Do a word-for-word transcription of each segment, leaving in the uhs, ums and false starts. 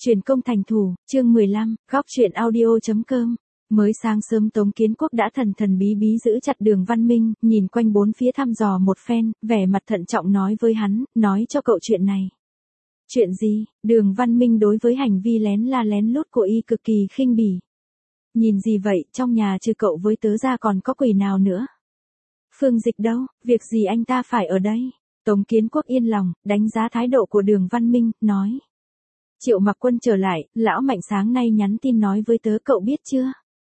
Truyền công thành thủ, chương mười lăm, góc truyện audio.com. Mới sáng sớm Tống Kiến Quốc đã thần thần bí bí giữ chặt Đường Văn Minh, nhìn quanh bốn phía thăm dò một phen, vẻ mặt thận trọng nói với hắn, nói cho cậu chuyện này. Chuyện gì? Đường Văn Minh đối với hành vi lén la lén lút của y cực kỳ khinh bỉ. Nhìn gì vậy, trong nhà trừ cậu với tớ ra còn có quỷ nào nữa? Phương Dịch đâu, việc gì anh ta phải ở đây? Tống Kiến Quốc yên lòng, đánh giá thái độ của Đường Văn Minh, nói. Triệu Mặc Quân trở lại, lão Mạnh sáng nay nhắn tin nói với tớ cậu biết chưa?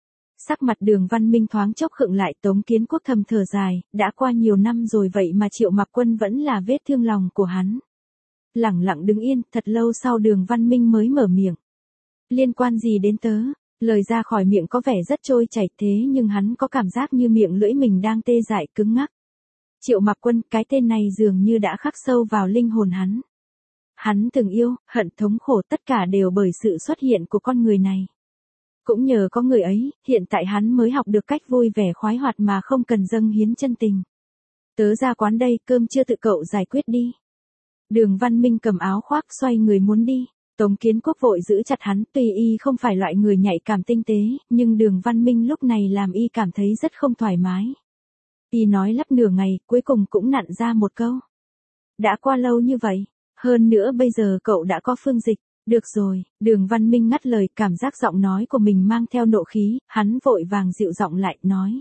Sắc mặt Đường Văn Minh thoáng chốc khựng lại, Tống Kiến Quốc thầm thở dài, đã qua nhiều năm rồi vậy mà Triệu Mặc Quân vẫn là vết thương lòng của hắn. Lẳng lặng đứng yên, thật lâu sau Đường Văn Minh mới mở miệng. Liên quan gì đến tớ? Lời ra khỏi miệng có vẻ rất trôi chảy thế nhưng hắn có cảm giác như miệng lưỡi mình đang tê dại cứng ngắc. Triệu Mặc Quân, cái tên này dường như đã khắc sâu vào linh hồn hắn. Hắn từng yêu, hận, thống khổ tất cả đều bởi sự xuất hiện của con người này. Cũng nhờ có người ấy, hiện tại hắn mới học được cách vui vẻ khoái hoạt mà không cần dâng hiến chân tình. Tớ ra quán đây, cơm chưa tự cậu giải quyết đi. Đường Văn Minh cầm áo khoác xoay người muốn đi. Tống Kiến Quốc vội giữ chặt hắn, tuy y không phải loại người nhạy cảm tinh tế, nhưng Đường Văn Minh lúc này làm y cảm thấy rất không thoải mái. Y nói lắp nửa ngày, cuối cùng cũng nặn ra một câu. Đã qua lâu như vậy, hơn nữa bây giờ cậu đã có Phương Dịch. Được rồi, Đường Văn Minh ngắt lời, cảm giác giọng nói của mình mang theo nộ khí, hắn vội vàng dịu giọng lại, nói.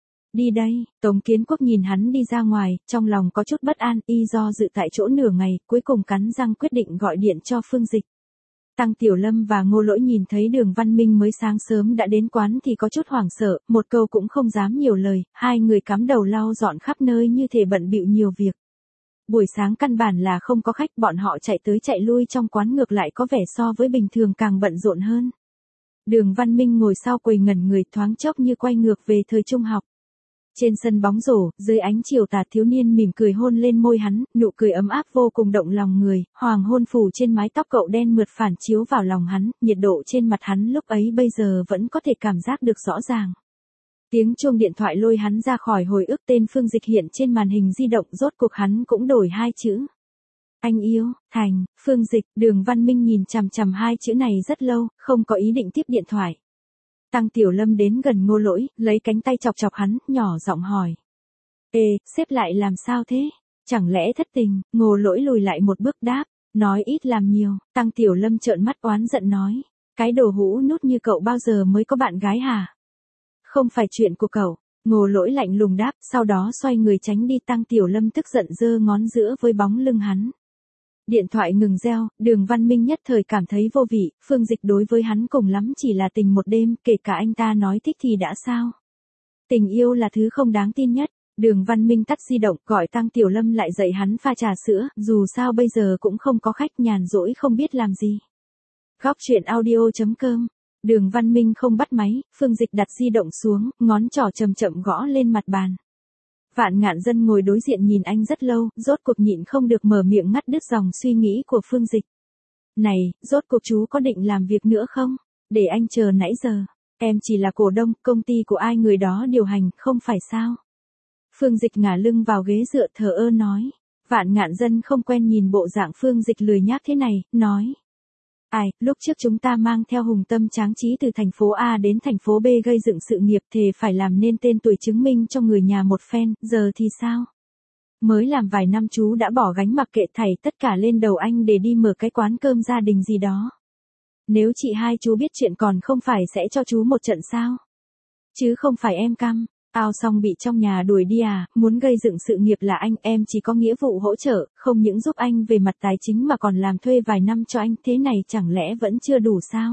Đi đây, Tống Kiến Quốc nhìn hắn đi ra ngoài, trong lòng có chút bất an, y do dự tại chỗ nửa ngày, cuối cùng cắn răng quyết định gọi điện cho Phương Dịch. Tăng Tiểu Lâm và Ngô Lỗi nhìn thấy Đường Văn Minh mới sáng sớm đã đến quán thì có chút hoảng sợ, một câu cũng không dám nhiều lời, hai người cắm đầu lau dọn khắp nơi như thể bận bịu nhiều việc. Buổi sáng căn bản là không có khách, bọn họ chạy tới chạy lui trong quán ngược lại có vẻ so với bình thường càng bận rộn hơn. Đường Văn Minh ngồi sau quầy ngẩn người thoáng chốc như quay ngược về thời trung học. Trên sân bóng rổ, dưới ánh chiều tà thiếu niên mỉm cười hôn lên môi hắn, nụ cười ấm áp vô cùng động lòng người, hoàng hôn phủ trên mái tóc cậu đen mượt phản chiếu vào lòng hắn, nhiệt độ trên mặt hắn lúc ấy bây giờ vẫn có thể cảm giác được rõ ràng. Tiếng chuông điện thoại lôi hắn ra khỏi hồi ức, tên Phương Dịch hiện trên màn hình di động, rốt cuộc hắn cũng đổi hai chữ. Anh yêu, Thành, Phương Dịch. Đường Văn Minh nhìn chằm chằm hai chữ này rất lâu, không có ý định tiếp điện thoại. Tăng Tiểu Lâm đến gần Ngô Lỗi, lấy cánh tay chọc chọc hắn, nhỏ giọng hỏi. Ê, xếp lại làm sao thế? Chẳng lẽ thất tình? Ngô Lỗi lùi lại một bước đáp, nói ít làm nhiều. Tăng Tiểu Lâm trợn mắt oán giận nói, cái đồ hũ nút như cậu bao giờ mới có bạn gái hả? Không phải chuyện của cậu. Ngô Lỗi lạnh lùng đáp, sau đó xoay người tránh đi. Tăng Tiểu Lâm tức giận giơ ngón giữa với bóng lưng hắn. Điện thoại ngừng reo, Đường Văn Minh nhất thời cảm thấy vô vị, Phương Dịch đối với hắn cùng lắm chỉ là tình một đêm, kể cả anh ta nói thích thì đã sao. Tình yêu là thứ không đáng tin nhất. Đường Văn Minh tắt di động, gọi Tăng Tiểu Lâm lại dạy hắn pha trà sữa, dù sao bây giờ cũng không có khách, nhàn rỗi không biết làm gì. Góc truyện audio.com. Đường Văn Minh không bắt máy, Phương Dịch đặt di động xuống, ngón trỏ chậm chậm gõ lên mặt bàn. Vạn Ngạn Dân ngồi đối diện nhìn anh rất lâu, rốt cuộc nhịn không được mở miệng ngắt đứt dòng suy nghĩ của Phương Dịch. Này, rốt cuộc chú có định làm việc nữa không? Để anh chờ nãy giờ. Em chỉ là cổ đông, công ty của ai người đó điều hành, không phải sao? Phương Dịch ngả lưng vào ghế dựa thờ ơ nói. Vạn Ngạn Dân không quen nhìn bộ dạng Phương Dịch lười nhác thế này, nói. Ai, lúc trước chúng ta mang theo hùng tâm tráng trí từ thành phố A đến thành phố B gây dựng sự nghiệp thề phải làm nên tên tuổi chứng minh cho người nhà một phen, giờ thì sao? Mới làm vài năm chú đã bỏ gánh mặc kệ thảy tất cả lên đầu anh để đi mở cái quán cơm gia đình gì đó. Nếu chị hai chú biết chuyện còn không phải sẽ cho chú một trận sao? Chứ không phải em căm. Ao xong bị trong nhà đuổi đi à, muốn gây dựng sự nghiệp là anh, em chỉ có nghĩa vụ hỗ trợ, không những giúp anh về mặt tài chính mà còn làm thuê vài năm cho anh, thế này chẳng lẽ vẫn chưa đủ sao?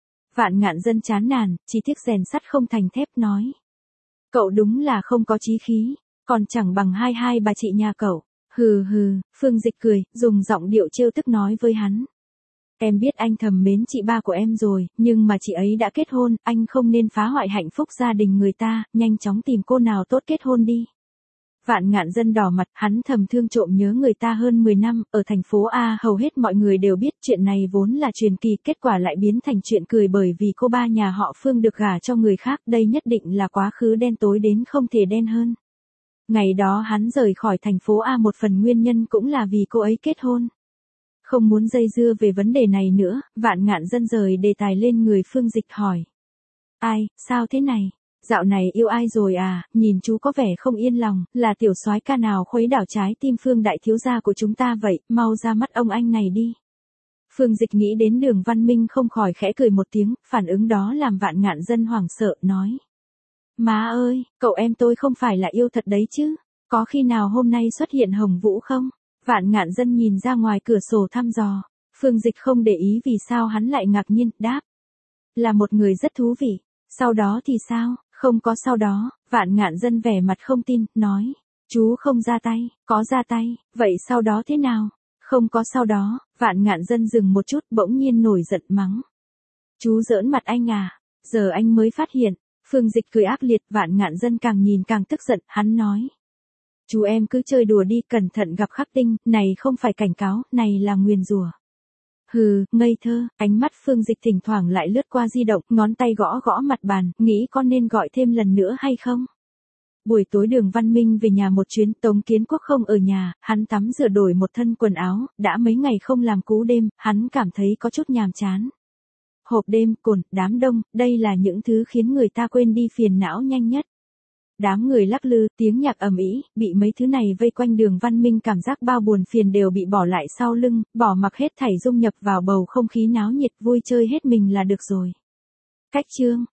Vạn Ngạn Dân chán nản, chỉ tiếc rèn sắt không thành thép nói. Cậu đúng là không có chí khí, còn chẳng bằng hai hai bà chị nhà cậu. Hừ hừ, Phương Dịch cười, dùng giọng điệu trêu tức nói với hắn. Em biết anh thầm mến chị ba của em rồi, nhưng mà chị ấy đã kết hôn, anh không nên phá hoại hạnh phúc gia đình người ta, nhanh chóng tìm cô nào tốt kết hôn đi. Vạn Ngạn Dân đỏ mặt, hắn thầm thương trộm nhớ người ta hơn mười năm, ở thành phố A hầu hết mọi người đều biết chuyện này vốn là truyền kỳ, kết quả lại biến thành chuyện cười bởi vì cô ba nhà họ Phương được gả cho người khác, đây nhất định là quá khứ đen tối đến không thể đen hơn. Ngày đó hắn rời khỏi thành phố A một phần nguyên nhân cũng là vì cô ấy kết hôn. Không muốn dây dưa về vấn đề này nữa, Vạn Ngạn Dân rời đề tài lên người Phương Dịch hỏi. Ai, sao thế này? Dạo này yêu ai rồi à, nhìn chú có vẻ không yên lòng, là tiểu soái ca nào khuấy đảo trái tim Phương đại thiếu gia của chúng ta vậy, mau ra mắt ông anh này đi. Phương Dịch nghĩ đến Đường Văn Minh không khỏi khẽ cười một tiếng, phản ứng đó làm Vạn Ngạn Dân hoảng sợ, nói. Má ơi, cậu em tôi không phải là yêu thật đấy chứ, có khi nào hôm nay xuất hiện Hồng Vũ không? Vạn Ngạn Dân nhìn ra ngoài cửa sổ thăm dò, Phương Dịch không để ý vì sao hắn lại ngạc nhiên, đáp. Là một người rất thú vị, sau đó thì sao? Không có sau đó, Vạn Ngạn Dân vẻ mặt không tin, nói. Chú không ra tay, có ra tay, vậy sau đó thế nào? Không có sau đó, Vạn Ngạn Dân dừng một chút bỗng nhiên nổi giận mắng. Chú giỡn mặt anh à, giờ anh mới phát hiện. Phương Dịch cười ác liệt, Vạn Ngạn Dân càng nhìn càng tức giận, hắn nói. Chú em cứ chơi đùa đi, cẩn thận gặp khắc tinh, này không phải cảnh cáo, này là nguyền rủa. Hừ, ngây thơ, ánh mắt Phương Dịch thỉnh thoảng lại lướt qua di động, ngón tay gõ gõ mặt bàn, nghĩ con nên gọi thêm lần nữa hay không? Buổi tối Đường Văn Minh về nhà một chuyến, Tống Kiến Quốc không ở nhà, hắn tắm rửa đổi một thân quần áo, đã mấy ngày không làm cú đêm, hắn cảm thấy có chút nhàm chán. Hộp đêm, cồn, đám đông, đây là những thứ khiến người ta quên đi phiền não nhanh nhất. Đám người lắc lư, tiếng nhạc ầm ĩ, bị mấy thứ này vây quanh Đường Văn Minh cảm giác bao buồn phiền đều bị bỏ lại sau lưng, bỏ mặc hết thảy dung nhập vào bầu không khí náo nhiệt vui chơi hết mình là được rồi. Cách chương